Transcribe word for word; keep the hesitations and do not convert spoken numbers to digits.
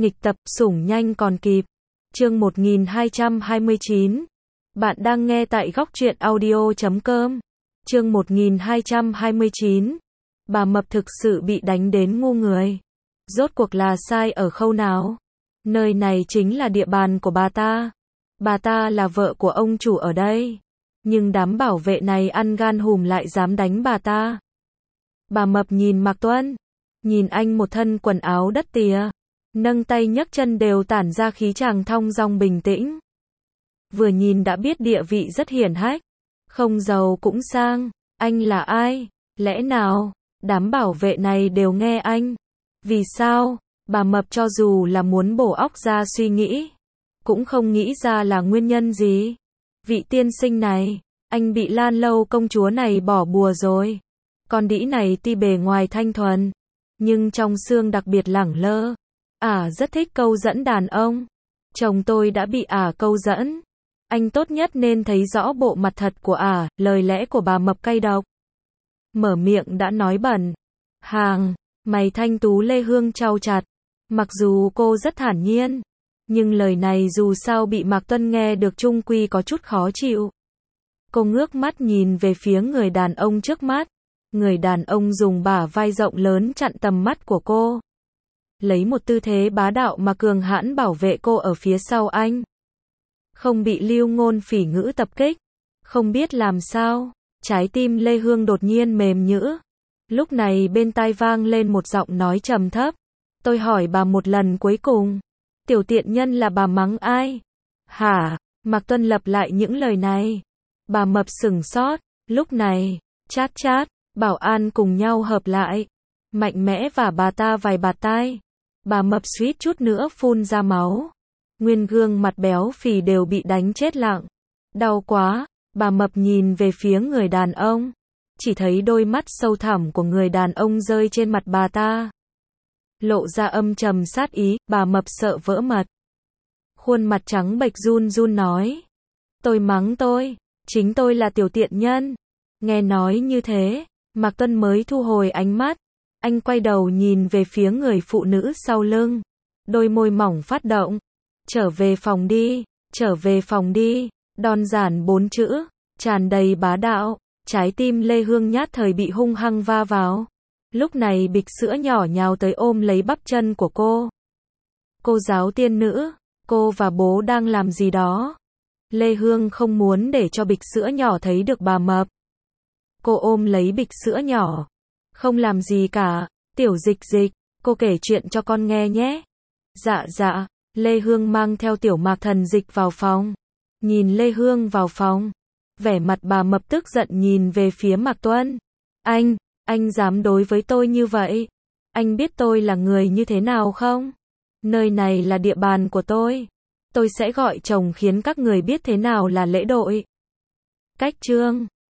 Nghịch tập, sủng nhanh còn kịp. Chương một nghìn hai trăm hai mươi chín. Bạn đang nghe tại góc truyện audio chấm com. Chương một nghìn hai trăm hai mươi chín. Bà Mập thực sự bị đánh đến ngu người. Rốt cuộc là sai ở khâu nào? Nơi này chính là địa bàn của bà ta. Bà ta là vợ của ông chủ ở đây. Nhưng đám bảo vệ này ăn gan hùm lại dám đánh bà ta. Bà Mập nhìn Mạc Tuân. Nhìn anh một thân quần áo đất tìa. Nâng tay nhấc chân đều tản ra khí chàng thong dong bình tĩnh. Vừa nhìn đã biết địa vị rất hiển hách. Không giàu cũng sang. Anh là ai? Lẽ nào? Đám bảo vệ này đều nghe anh. Vì sao? Bà Mập cho dù là muốn bổ óc ra suy nghĩ. Cũng không nghĩ ra là nguyên nhân gì. Vị tiên sinh này. Anh bị Lan Lâu công chúa này bỏ bùa rồi. Con đĩ này tuy bề ngoài thanh thuần. Nhưng trong xương đặc biệt lẳng lơ. Ả à, rất thích câu dẫn đàn ông. Chồng tôi đã bị Ả à câu dẫn. Anh tốt nhất nên thấy rõ bộ mặt thật của Ả, à, lời lẽ của bà Mập cay độc. Mở miệng đã nói bẩn. Hàng, mày thanh tú Lê Hương trao chặt. Mặc dù cô rất thản nhiên. Nhưng lời này dù sao bị Mạc Tuân nghe được chung quy có chút khó chịu. Cô ngước mắt nhìn về phía người đàn ông trước mắt. Người đàn ông dùng bả vai rộng lớn chặn tầm mắt của cô. Lấy một tư thế bá đạo mà cường hãn bảo vệ cô ở phía sau anh. Không bị Lưu Ngôn Phỉ ngữ tập kích. Không biết làm sao, trái tim Lê Hương đột nhiên mềm nhũn. Lúc này bên tai vang lên một giọng nói trầm thấp. Tôi hỏi bà một lần cuối cùng. Tiểu tiện nhân là bà mắng ai? Hả? Mạc Tuân lặp lại những lời này. Bà Mập sửng sốt. Lúc này, chát chát, bảo an cùng nhau hợp lại. Mạnh mẽ và bà ta vài bạt tai. Bà Mập suýt chút nữa phun ra máu. Nguyên gương mặt béo phì đều bị đánh chết lặng. Đau quá, bà Mập nhìn về phía người đàn ông. Chỉ thấy đôi mắt sâu thẳm của người đàn ông rơi trên mặt bà ta. Lộ ra âm trầm sát ý, bà Mập sợ vỡ mật. Khuôn mặt trắng bệch run run nói. Tôi mắng tôi, chính tôi là tiểu tiện nhân. Nghe nói như thế, Mạc Tuân mới thu hồi ánh mắt. Anh quay đầu nhìn về phía người phụ nữ sau lưng. Đôi môi mỏng phát động. Trở về phòng đi, trở về phòng đi. Đơn giản bốn chữ, tràn đầy bá đạo. Trái tim Lê Hương nhát thời bị hung hăng va vào. Lúc này bịch sữa nhỏ nhào tới ôm lấy bắp chân của cô. Cô giáo tiên nữ, cô và bố đang làm gì đó? Lê Hương không muốn để cho bịch sữa nhỏ thấy được bà Mập. Cô ôm lấy bịch sữa nhỏ. Không làm gì cả, tiểu dịch dịch, cô kể chuyện cho con nghe nhé. Dạ dạ, Lê Hương mang theo tiểu Mạc Thần Dịch vào phòng. Nhìn Lê Hương vào phòng, vẻ mặt bà Mập tức giận nhìn về phía Mạc Tuân. Anh, anh dám đối với tôi như vậy? Anh biết tôi là người như thế nào không? Nơi này là địa bàn của tôi. Tôi sẽ gọi chồng khiến các người biết thế nào là lễ đội. Cách chương